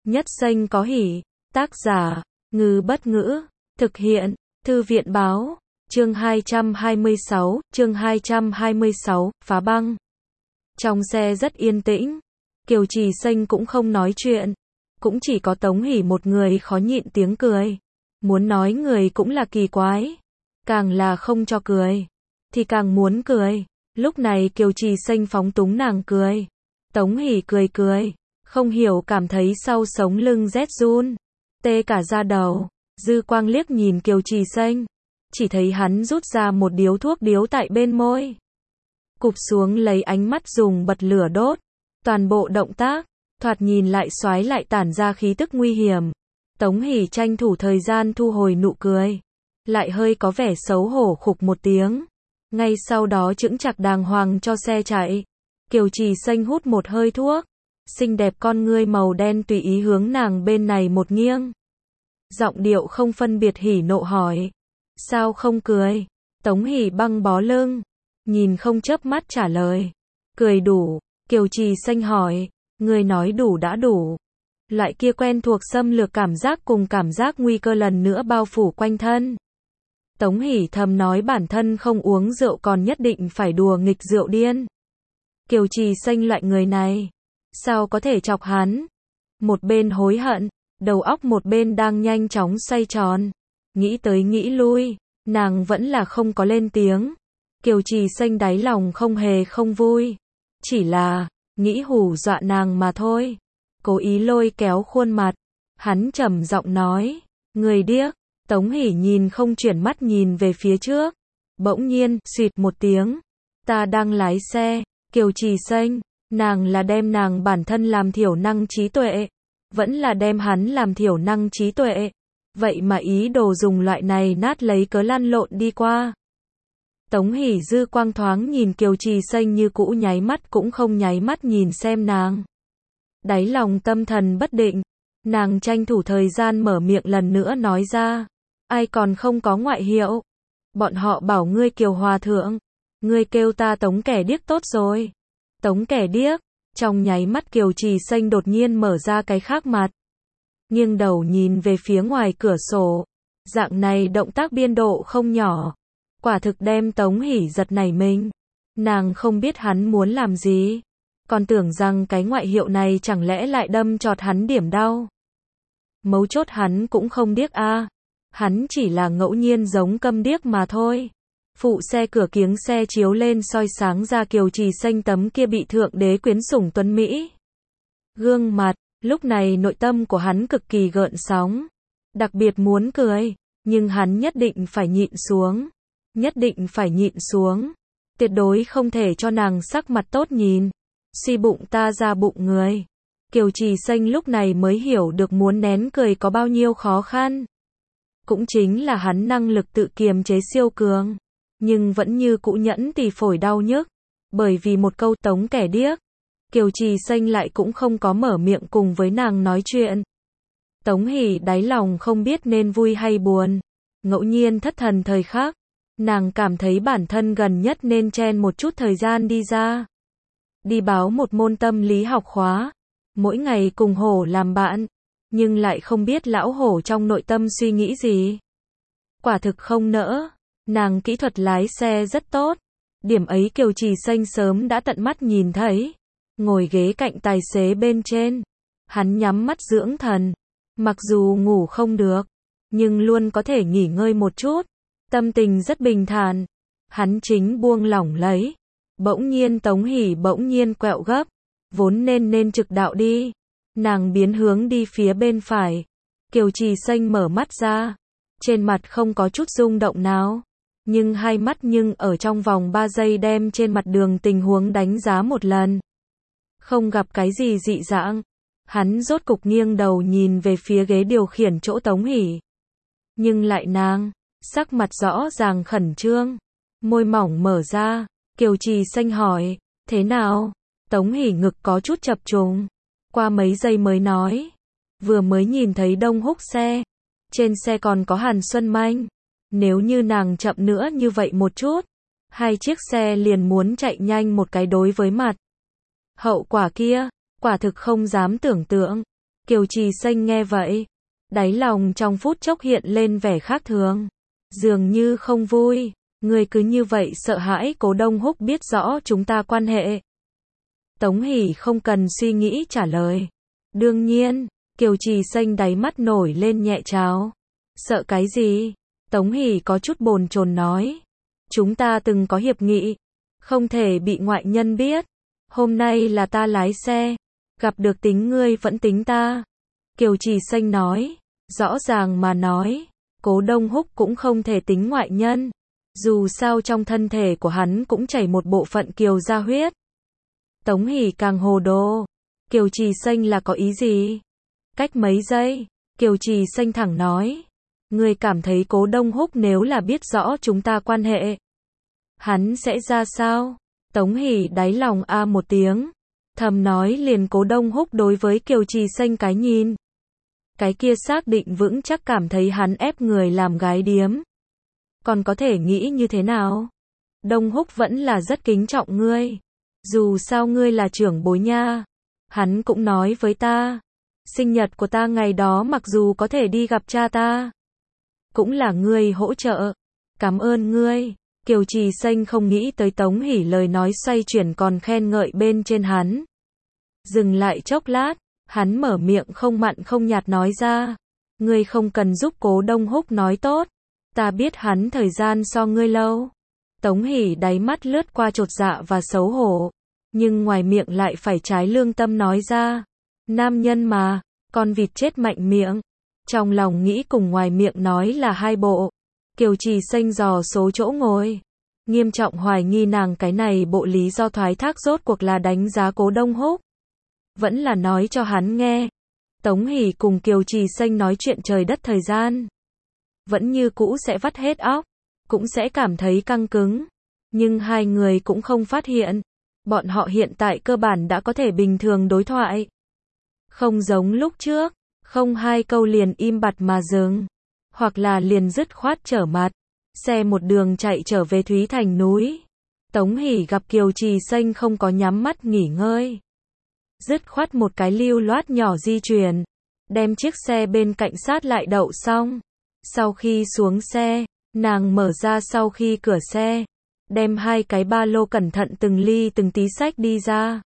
Nhất Xanh có hỉ. Tác giả, Ngư Bất Ngữ. Thực hiện, Thư viện Báo. Chương 226, phá băng. Trong xe rất yên tĩnh. Kiều Trì Xanh cũng không nói chuyện. Cũng chỉ có Tống Hỷ một người khó nhịn tiếng cười. Muốn nói người cũng là kỳ quái. Càng là không cho cười, thì càng muốn cười. Lúc này Kiều Trì Xanh phóng túng nàng cười. Tống Hỷ cười, không hiểu cảm thấy sau sống lưng rét run, tê cả da đầu. Dư quang liếc nhìn Kiều Trì Xanh, chỉ thấy hắn rút ra một điếu thuốc điếu tại bên môi. Cụp xuống lấy ánh mắt dùng bật lửa đốt. Toàn bộ động tác, thoạt nhìn lại xoái lại tản ra khí tức nguy hiểm. Tống Hỷ tranh thủ thời gian thu hồi nụ cười. Lại hơi có vẻ xấu hổ khục một tiếng. Ngay sau đó chững chạc đàng hoàng cho xe chạy. Kiều Trì Xanh hút một hơi thuốc. Xinh đẹp con ngươi màu đen tùy ý hướng nàng bên này một nghiêng. Giọng điệu không phân biệt hỉ nộ hỏi. Sao không cười? Tống Hỷ băng bó lưng. Nhìn không chớp mắt trả lời. Cười đủ. Kiều Trì Xanh hỏi. Ngươi nói đủ đã đủ. Loại kia quen thuộc xâm lược cảm giác cùng cảm giác nguy cơ lần nữa bao phủ quanh thân. Tống Hỷ thầm nói bản thân không uống rượu còn nhất định phải đùa nghịch rượu điên. Kiều Trì Xanh loại người này, sao có thể chọc hắn? Một bên hối hận, đầu óc một bên đang nhanh chóng xoay tròn. Nghĩ tới nghĩ lui, nàng vẫn là không có lên tiếng. Kiều Trì Xanh đáy lòng không hề không vui. Chỉ là, nghĩ hù dọa nàng mà thôi. Cố ý lôi kéo khuôn mặt. Hắn trầm giọng nói, người điếc. Tống Hỷ nhìn không chuyển mắt nhìn về phía trước. Bỗng nhiên, xuyệt một tiếng. Ta đang lái xe. Kiều Trì Xanh, nàng là đem nàng bản thân làm thiểu năng trí tuệ. Vẫn là đem hắn làm thiểu năng trí tuệ. Vậy mà ý đồ dùng loại này nát lấy cớ lăn lộn đi qua. Tống Hỷ dư quang thoáng nhìn Kiều Trì Xanh như cũ nháy mắt cũng không nháy mắt nhìn xem nàng. Đáy lòng tâm thần bất định. Nàng tranh thủ thời gian mở miệng lần nữa nói ra. Ai còn không có ngoại hiệu? Bọn họ bảo ngươi Kiều Hòa Thượng. Ngươi kêu ta Tống kẻ điếc tốt rồi. Tống kẻ điếc. Trong nháy mắt Kiều Trì Xanh đột nhiên mở ra cái khác mặt. Nghiêng đầu nhìn về phía ngoài cửa sổ. Dạng này động tác biên độ không nhỏ. Quả thực đem Tống Hỷ giật nảy mình. Nàng không biết hắn muốn làm gì. Còn tưởng rằng cái ngoại hiệu này chẳng lẽ lại đâm chọt hắn điểm đau. Mấu chốt hắn cũng không điếc a. Hắn chỉ là ngẫu nhiên giống câm điếc mà thôi. Phụ xe cửa kiếng xe chiếu lên soi sáng ra Kiều Trì Xanh tấm kia bị thượng đế quyến sủng tuấn Mỹ. Gương mặt, lúc này nội tâm của hắn cực kỳ gợn sóng. Đặc biệt muốn cười, nhưng hắn nhất định phải nhịn xuống. Nhất định phải nhịn xuống. Tuyệt đối không thể cho nàng sắc mặt tốt nhìn. Suy bụng ta ra bụng người. Kiều Trì Xanh lúc này mới hiểu được muốn nén cười có bao nhiêu khó khăn. Cũng chính là hắn năng lực tự kiềm chế siêu cường. Nhưng vẫn như cũ nhẫn tỉ phổi đau nhức. Bởi vì một câu Tống kẻ điếc. Kiều Trì Xanh lại cũng không có mở miệng cùng với nàng nói chuyện. Tống Hỷ đáy lòng không biết nên vui hay buồn. Ngẫu nhiên thất thần thời khắc. Nàng cảm thấy bản thân gần nhất nên chen một chút thời gian đi ra. Đi báo một môn tâm lý học khóa. Mỗi ngày cùng hổ làm bạn. Nhưng lại không biết lão hổ trong nội tâm suy nghĩ gì. Quả thực không nỡ. Nàng kỹ thuật lái xe rất tốt. Điểm ấy Kiều Trì Xanh sớm đã tận mắt nhìn thấy. Ngồi ghế cạnh tài xế bên trên. Hắn nhắm mắt dưỡng thần. Mặc dù ngủ không được. Nhưng luôn có thể nghỉ ngơi một chút. Tâm tình rất bình thản. Hắn chính buông lỏng lấy. Bỗng nhiên Tống Hỷ bỗng nhiên quẹo gấp. Vốn nên trực đạo đi. Nàng biến hướng đi phía bên phải. Kiều Trì Xanh mở mắt ra. Trên mặt không có chút rung động nào. Nhưng hai mắt nhưng ở trong vòng 3 giây đem trên mặt đường tình huống đánh giá một lần. Không gặp cái gì dị dạng. Hắn rốt cục nghiêng đầu nhìn về phía ghế điều khiển chỗ Tống Hỷ. Nhưng lại nàng, sắc mặt rõ ràng khẩn trương. Môi mỏng mở ra. Kiều Trì Xanh hỏi, thế nào? Tống Hỷ ngực có chút chập trùng. Qua mấy giây mới nói. Vừa mới nhìn thấy Đông Húc xe. Trên xe còn có Hàn Xuân Manh. Nếu như nàng chậm nữa như vậy một chút. Hai chiếc xe liền muốn chạy nhanh một cái đối với mặt. Hậu quả kia, quả thực không dám tưởng tượng. Kiều Trì Xanh nghe vậy, đáy lòng trong phút chốc hiện lên vẻ khác thường. Dường như không vui, người cứ như vậy sợ hãi Cố Đông Húc biết rõ chúng ta quan hệ. Tống Hỷ không cần suy nghĩ trả lời. Đương nhiên, Kiều Trì Xanh đáy mắt nổi lên nhẹ trào. Sợ cái gì? Tống Hỷ có chút bồn chồn nói. Chúng ta từng có hiệp nghị, không thể bị ngoại nhân biết. Hôm nay là ta lái xe, gặp được tính ngươi vẫn tính ta. Kiều Trì Xanh nói, rõ ràng mà nói, Cố Đông Húc cũng không thể tính ngoại nhân. Dù sao trong thân thể của hắn cũng chảy một bộ phận Kiều gia huyết. Tống Hỷ càng hồ đồ. Kiều Trì Xanh là có ý gì? Cách mấy giây, Kiều Trì Xanh thẳng nói. Ngươi cảm thấy Cố Đông Húc nếu là biết rõ chúng ta quan hệ, hắn sẽ ra sao? Tống Hỷ đáy lòng a một tiếng, thầm nói liền Cố Đông Húc đối với Kiều Trì Xanh cái nhìn. Cái kia xác định vững chắc cảm thấy hắn ép người làm gái điếm. Còn có thể nghĩ như thế nào? Đông Húc vẫn là rất kính trọng ngươi. Dù sao ngươi là trưởng bối nha. Hắn cũng nói với ta, sinh nhật của ta ngày đó mặc dù có thể đi gặp cha ta, cũng là ngươi hỗ trợ. Cảm ơn ngươi. Kiều Trì Xanh không nghĩ tới Tống Hỷ lời nói xoay chuyển còn khen ngợi bên trên hắn. Dừng lại chốc lát, hắn mở miệng không mặn không nhạt nói ra. Ngươi không cần giúp Cố Đông Húc nói tốt. Ta biết hắn thời gian so ngươi lâu. Tống Hỷ đáy mắt lướt qua chột dạ và xấu hổ. Nhưng ngoài miệng lại phải trái lương tâm nói ra. Nam nhân mà, con vịt chết mạnh miệng. Trong lòng nghĩ cùng ngoài miệng nói là hai bộ. Kiều Trì Xanh dò số chỗ ngồi. Nghiêm trọng hoài nghi nàng cái này bộ lý do thoái thác rốt cuộc là đánh giá Cố Đông Húc. Vẫn là nói cho hắn nghe. Tống Hỷ cùng Kiều Trì Xanh nói chuyện trời đất thời gian. Vẫn như cũ sẽ vắt hết óc. Cũng sẽ cảm thấy căng cứng. Nhưng hai người cũng không phát hiện. Bọn họ hiện tại cơ bản đã có thể bình thường đối thoại. Không giống lúc trước. Không hai câu liền im bặt mà dừng. Hoặc là liền dứt khoát trở mặt. Xe một đường chạy trở về Thúy Thành núi. Tống Hỷ gặp Kiều Trì Xanh không có nhắm mắt nghỉ ngơi. Dứt khoát một cái lưu loát nhỏ di chuyển. Đem chiếc xe bên cạnh sát lại đậu xong. Sau khi xuống xe, nàng mở ra sau khi cửa xe. Đem hai cái ba lô cẩn thận từng ly từng tí xách đi ra.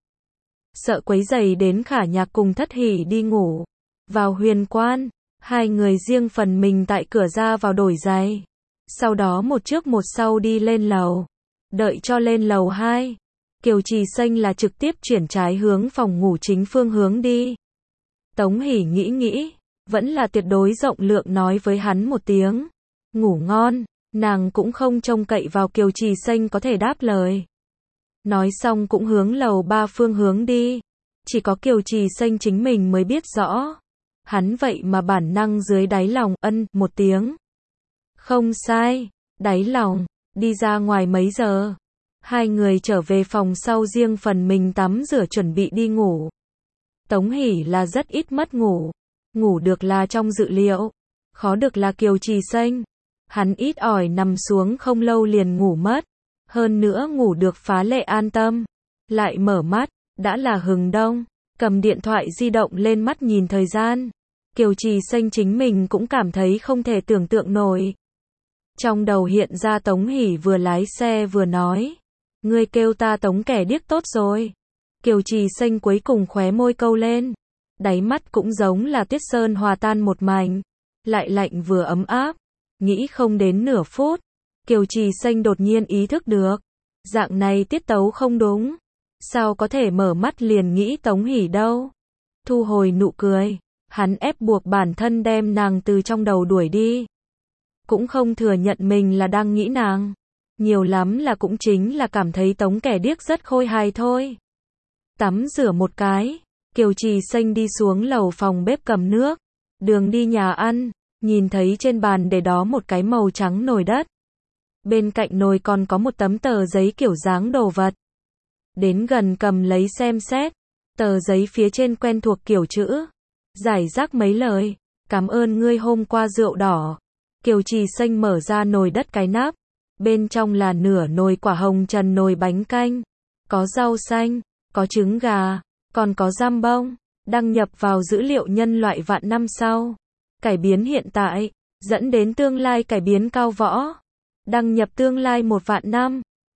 Sợ quấy rầy đến Khả Nhạc cùng Thất Hỷ đi ngủ. Vào huyền quan, hai người riêng phần mình tại cửa ra vào đổi giày. Sau đó một trước một sau đi lên lầu. Đợi cho lên lầu 2. Kiều Trì Xanh là trực tiếp chuyển trái hướng phòng ngủ chính phương hướng đi. Tống Hỷ nghĩ, vẫn là tuyệt đối rộng lượng nói với hắn một tiếng. Ngủ ngon, nàng cũng không trông cậy vào Kiều Trì Xanh có thể đáp lời. Nói xong cũng hướng lầu 3 phương hướng đi. Chỉ có Kiều Trì Xanh chính mình mới biết rõ. Hắn vậy mà bản năng dưới đáy lòng ân một tiếng. Không sai, đáy lòng, đi ra ngoài mấy giờ. Hai người trở về phòng sau riêng phần mình tắm rửa chuẩn bị đi ngủ. Tống Hỷ là rất ít mất ngủ. Ngủ được là trong dự liệu. Khó được là Kiều Trì Xanh. Hắn ít ỏi nằm xuống không lâu liền ngủ mất. Hơn nữa ngủ được phá lệ an tâm. Lại mở mắt, đã là hừng đông. Cầm điện thoại di động lên mắt nhìn thời gian. Kiều Trì Xanh chính mình cũng cảm thấy không thể tưởng tượng nổi. Trong đầu hiện ra Tống Hỷ vừa lái xe vừa nói. Ngươi kêu ta Tống kẻ điếc tốt rồi. Kiều Trì Xanh cuối cùng khóe môi câu lên. Đáy mắt cũng giống là tuyết sơn hòa tan một mảnh. Lại lạnh vừa ấm áp. Nghĩ không đến nửa phút. Kiều Trì Xanh đột nhiên ý thức được. Dạng này tiết tấu không đúng. Sao có thể mở mắt liền nghĩ Tống Hỷ đâu. Thu hồi nụ cười. Hắn ép buộc bản thân đem nàng từ trong đầu đuổi đi. Cũng không thừa nhận mình là đang nghĩ nàng. Nhiều lắm là cũng chính là cảm thấy Tống kẻ điếc rất khôi hài thôi. Tắm rửa một cái. Kiều Trì Xanh đi xuống lầu phòng bếp cầm nước. Đường đi nhà ăn. Nhìn thấy trên bàn để đó một cái màu trắng nồi đất. Bên cạnh nồi còn có một tấm tờ giấy kiểu dáng đồ vật. Đến gần cầm lấy xem xét. Tờ giấy phía trên quen thuộc kiểu chữ. Giải rác mấy lời. Cảm ơn ngươi hôm qua rượu đỏ. Kiều Trì Xanh mở ra nồi đất cái nắp. Bên trong là nửa nồi quả hồng trần nồi bánh canh. Có rau xanh, có trứng gà, còn có giam bông. đăng nhập vào dữ liệu nhân loại vạn năm sau, cải biến hiện tại, dẫn đến tương lai cải biến cao võ, đăng nhập tương lai 1 vạn năm.